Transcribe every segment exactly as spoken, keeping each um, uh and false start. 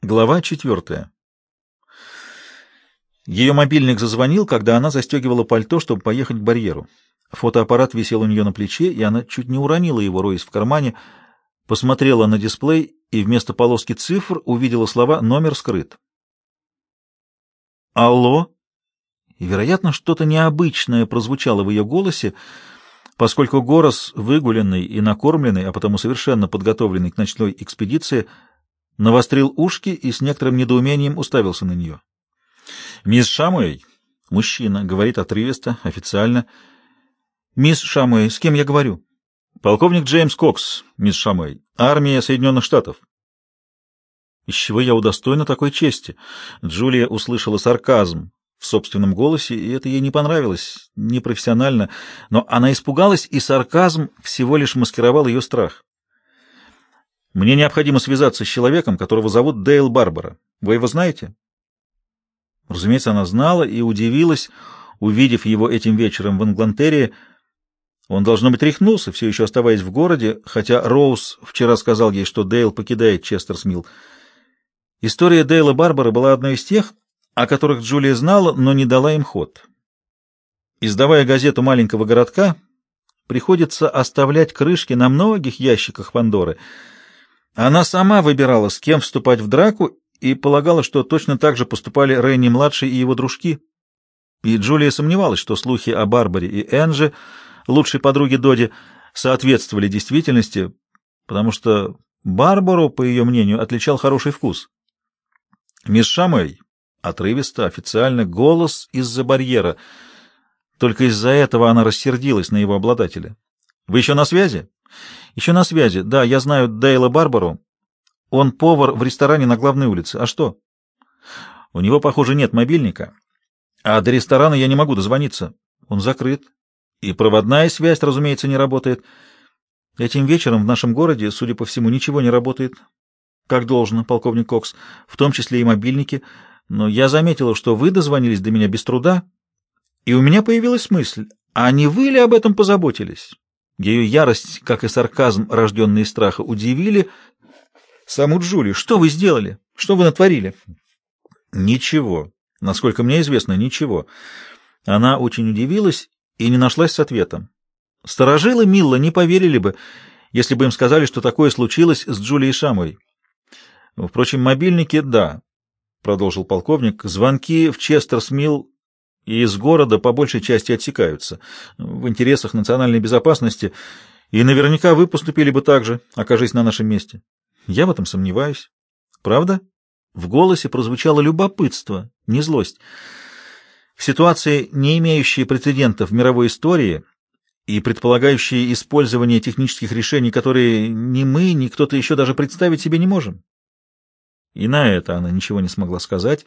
Глава четвертая. Ее мобильник зазвонил, когда она застегивала пальто, чтобы поехать к барьеру. Фотоаппарат висел у нее на плече, и она чуть не уронила его, роясь в кармане, посмотрела на дисплей и вместо полоски цифр увидела слова «Номер скрыт». «Алло?» И, вероятно, что-то необычное прозвучало в ее голосе, поскольку Горос, выгуленный и накормленный, а потому совершенно подготовленный к ночной экспедиции, навострил ушки и с некоторым недоумением уставился на нее. «Мисс Шамуэй?» Мужчина, говорит отрывисто, официально. «Мисс Шамуэй, с кем я говорю?» «Полковник Джеймс Кокс, мисс Шамуэй, армия Соединенных Штатов». «Из чего я удостоена такой чести?» Джулия услышала сарказм в собственном голосе, и это ей не понравилось, непрофессионально, но она испугалась, и сарказм всего лишь маскировал ее страх. «Мне необходимо связаться с человеком, которого зовут Дейл Барбара. Вы его знаете?» Разумеется, она знала и удивилась, увидев его этим вечером в Инглантерии. Он, должно быть, рехнулся, все еще оставаясь в городе, хотя Роуз вчера сказал ей, что Дейл покидает Честерсмилл. История Дейла Барбара была одной из тех, о которых Джулия знала, но не дала им ход. Издавая газету маленького городка, приходится оставлять крышки на многих ящиках Пандоры. Она сама выбирала, с кем вступать в драку, и полагала, что точно так же поступали Ренни-младший и его дружки. И Джулия сомневалась, что слухи о Барбаре и Энджи, лучшей подруге Доди, соответствовали действительности, потому что Барбару, по ее мнению, отличал хороший вкус. «Мисс Шамуэй», отрывисто, официально, голос из-за барьера. Только из-за этого она рассердилась на его обладателя. «Вы еще на связи?» «Еще на связи. Да, я знаю Дейла Барбару. Он повар в ресторане на главной улице. А что?» «У него, похоже, нет мобильника. А до ресторана я не могу дозвониться. Он закрыт. И проводная связь, разумеется, не работает. Этим вечером в нашем городе, судя по всему, ничего не работает. Как должно, полковник Кокс, в том числе и мобильники. Но я заметила, что вы дозвонились до меня без труда, и у меня появилась мысль, а не вы ли об этом позаботились?» Ее ярость, как и сарказм, рожденный из страха, удивили саму Джулию. «Что вы сделали? Что вы натворили?» «Ничего. Насколько мне известно, ничего». Она очень удивилась и не нашлась с ответом. Старожилы Милла не поверили бы, если бы им сказали, что такое случилось с Джулией Шамуэй. «Впрочем, мобильники — да», — продолжил полковник. «Звонки в Честерсмилл и из города по большей части отсекаются в интересах национальной безопасности, и наверняка вы поступили бы так же, окажись на нашем месте. Я в этом сомневаюсь. Правда?» В голосе прозвучало любопытство, не злость. В ситуации, не имеющей прецедентов в мировой истории и предполагающей использование технических решений, которые ни мы, ни кто-то еще даже представить себе не можем. И на это она ничего не смогла сказать.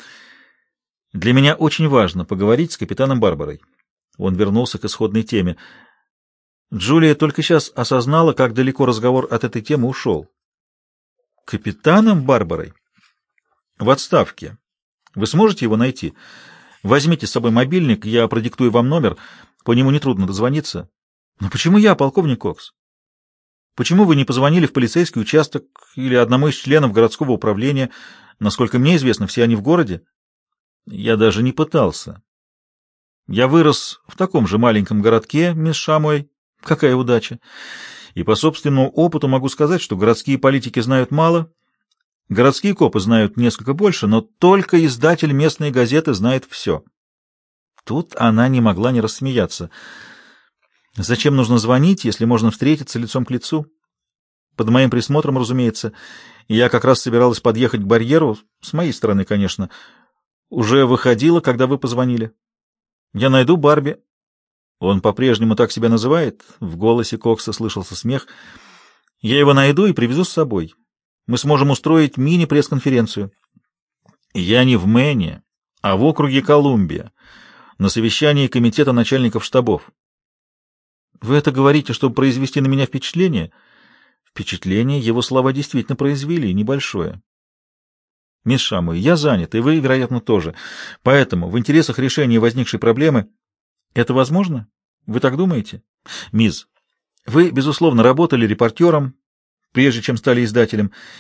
«Для меня очень важно поговорить с капитаном Барбарой». Он вернулся к исходной теме. Джулия только сейчас осознала, как далеко разговор от этой темы ушел. «Капитаном Барбарой? В отставке. Вы сможете его найти? Возьмите с собой мобильник, я продиктую вам номер, по нему нетрудно дозвониться». «Но почему я, полковник Кокс? Почему вы не позвонили в полицейский участок или одному из членов городского управления? Насколько мне известно, все они в городе». «Я даже не пытался. Я вырос в таком же маленьком городке, мисс Шамуэй. Какая удача! И по собственному опыту могу сказать, что городские политики знают мало, городские копы знают несколько больше, но только издатель местной газеты знает все». Тут она не могла не рассмеяться. «Зачем нужно звонить, если можно встретиться лицом к лицу? Под моим присмотром, разумеется. Я как раз собиралась подъехать к барьеру, с моей стороны, конечно. Уже выходила, когда вы позвонили. Я найду Барби». «Он по-прежнему так себя называет?» В голосе Кокса слышался смех. «Я его найду и привезу с собой. Мы сможем устроить мини-пресс-конференцию». «Я не в Мэне, а в округе Колумбия, на совещании комитета начальников штабов». «Вы это говорите, чтобы произвести на меня впечатление?» Впечатление его слова действительно произвели, небольшое. «Мисс Шамуэй, я занят, и вы, вероятно, тоже. Поэтому в интересах решения возникшей проблемы это возможно? Вы так думаете? Мисс, вы, безусловно, работали репортером, прежде чем стали издателем,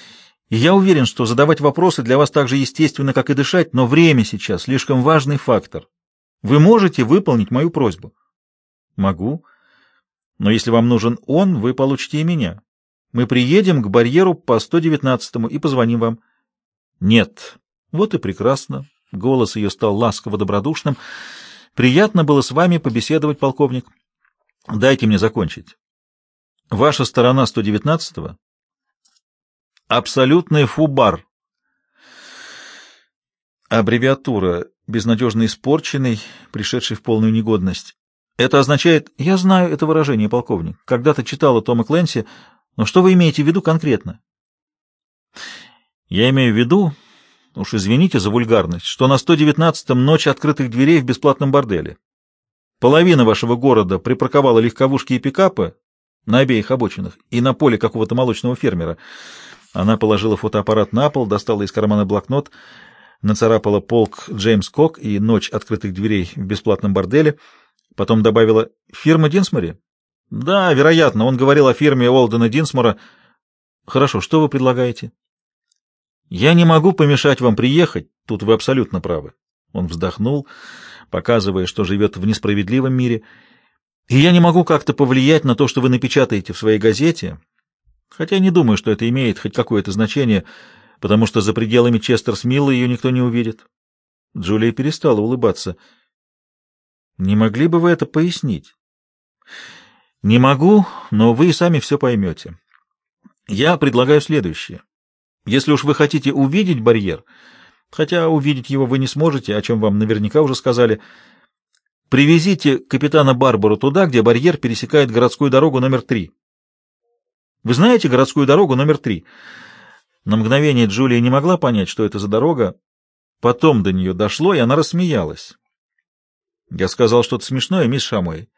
И я уверен, что задавать вопросы для вас так же естественно, как и дышать, но время сейчас слишком важный фактор. Вы можете выполнить мою просьбу? Могу. Но если вам нужен он, вы получите и меня. Мы приедем к барьеру по сто девятнадцатому и позвоним вам. Нет. Вот и прекрасно. Голос ее стал ласково-добродушным. Приятно было с вами побеседовать, полковник. Дайте мне закончить. Ваша сторона сто девятнадцатого — абсолютный фубар. Аббревиатура «безнадежно испорченный», пришедший в полную негодность. Это означает... Я знаю это выражение, полковник. Когда-то читала Тома Клэнси, но что вы имеете в виду конкретно? Я имею в виду, уж извините за вульгарность, что на сто девятнадцатом ночь открытых дверей в бесплатном борделе. Половина вашего города припарковала легковушки и пикапы на обеих обочинах и на поле какого-то молочного фермера. Она положила фотоаппарат на пол, достала из кармана блокнот, нацарапала полк Джеймс Кок и ночь открытых дверей в бесплатном борделе, потом добавила «фирма Динсмори». Да, вероятно, он говорил о фирме Уолдена Динсмора. Хорошо, что вы предлагаете? Я не могу помешать вам приехать, тут вы абсолютно правы. Он вздохнул, показывая, что живет в несправедливом мире. И я не могу как-то повлиять на то, что вы напечатаете в своей газете, хотя не думаю, что это имеет хоть какое-то значение, потому что за пределами Честерс-Милла ее никто не увидит. Джулия перестала улыбаться. Не могли бы вы это пояснить? Не могу, но вы и сами все поймете. Я предлагаю следующее. Если уж вы хотите увидеть барьер, хотя увидеть его вы не сможете, о чем вам наверняка уже сказали, привезите капитана Барбару туда, где барьер пересекает городскую дорогу номер три. Вы знаете городскую дорогу номер три? На мгновение Джулия не могла понять, что это за дорога. Потом до нее дошло, и она рассмеялась. Я сказал что-то смешное, мисс Шамуэй.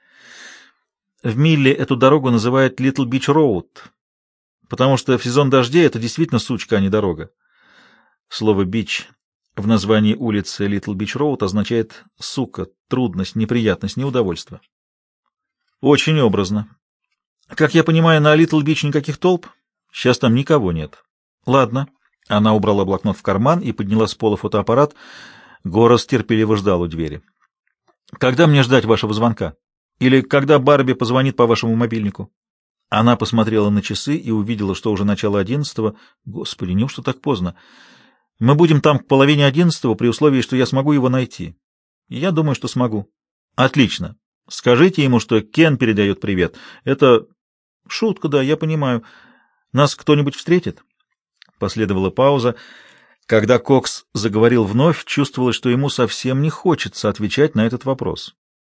В Милле эту дорогу называют Литл Бич Роуд, потому что в сезон дождей это действительно сучка, а не дорога. Слово «бич» в названии улицы Литл Бич Роуд означает «сука», трудность, неприятность, неудовольствие. Очень образно. Как я понимаю, на Литл Бич никаких толп? Сейчас там никого нет. Ладно. Она убрала блокнот в карман и подняла с пола фотоаппарат. Горос терпеливо ждал у двери. Когда мне ждать вашего звонка? Или когда Барби позвонит по вашему мобильнику? Она посмотрела на часы и увидела, что уже начало одиннадцатого. Господи, неужто так поздно? Мы будем там к половине одиннадцатого при условии, что я смогу его найти. Я думаю, что смогу. Отлично. Скажите ему, что Кен передает привет. Это шутка, да, я понимаю. Нас кто-нибудь встретит? Последовала пауза. Когда Кокс заговорил вновь, чувствовалось, что ему совсем не хочется отвечать на этот вопрос.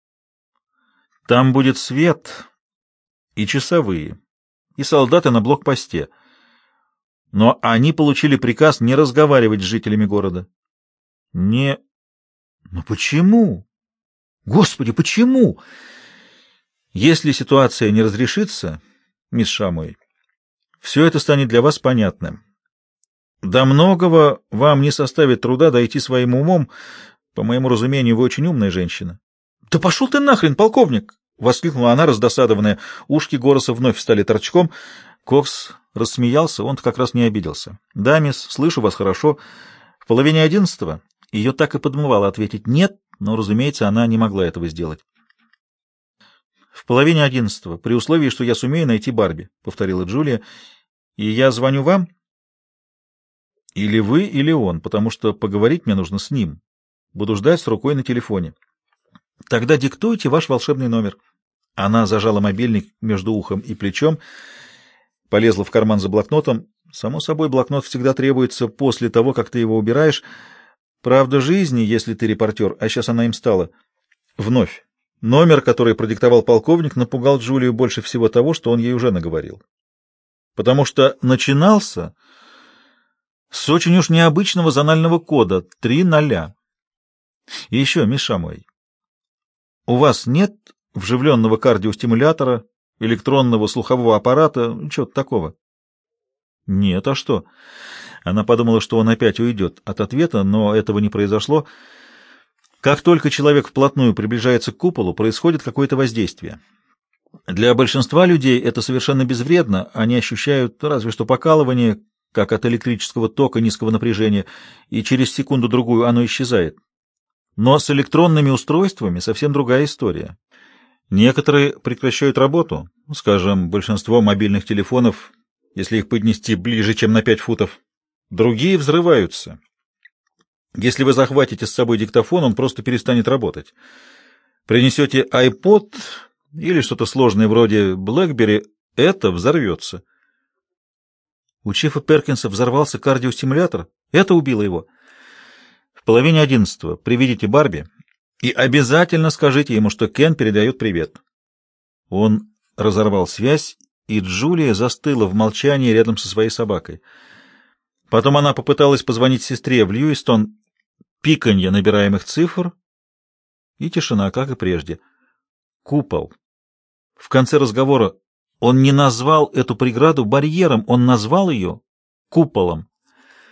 Там будет свет и часовые, и солдаты на блокпосте. Но они получили приказ не разговаривать с жителями города. Не... Но почему? Господи, почему? Если ситуация не разрешится, мисс Шамуэй, все это станет для вас понятным. До многого вам не составит труда дойти своим умом. По моему разумению, вы очень умная женщина. — Да пошел ты нахрен, полковник! — воскликнула она, раздосадованная. Ушки Гороса вновь встали торчком. Кокс рассмеялся, он-то как раз не обиделся. — Да, мисс, слышу вас хорошо. В половине одиннадцатого ее так и подмывало ответить «нет», но, разумеется, она не могла этого сделать. — В половине одиннадцатого, при условии, что я сумею найти Барби, — повторила Джулия. — И я звоню вам? — Или вы, или он, потому что поговорить мне нужно с ним. Буду ждать с рукой на телефоне. — Тогда диктуйте ваш волшебный номер. Она зажала мобильник между ухом и плечом, полезла в карман за блокнотом. Само собой, блокнот всегда требуется после того, как ты его убираешь. Правда жизни, если ты репортер, а сейчас она им стала. Вновь. Номер, который продиктовал полковник, напугал Джулию больше всего того, что он ей уже наговорил. Потому что начинался с очень уж необычного зонального кода три ноля. И еще, мисс Шамуэй, у вас нет вживленного кардиостимулятора, электронного слухового аппарата, чего-то такого? Нет, а что? Она подумала, что он опять уйдет от ответа, но этого не произошло. Как только человек вплотную приближается к куполу, происходит какое-то воздействие. Для большинства людей это совершенно безвредно, они ощущают разве что покалывание, как от электрического тока низкого напряжения, и через секунду-другую оно исчезает. Но с электронными устройствами совсем другая история. Некоторые прекращают работу, скажем, большинство мобильных телефонов, если их поднести ближе, чем на пять футов. Другие взрываются. Если вы захватите с собой диктофон, он просто перестанет работать. Принесете iPod или что-то сложное вроде BlackBerry, это взорвется. У Чифа Перкинса взорвался кардиостимулятор. Это убило его. В половине одиннадцатого приведите Барби и обязательно скажите ему, что Кен передает привет. Он разорвал связь, и Джулия застыла в молчании рядом со своей собакой. Потом она попыталась позвонить сестре в Льюистон, пиканье набираемых цифр и тишина, как и прежде. Купол. В конце разговора он не назвал эту преграду барьером, он назвал ее куполом.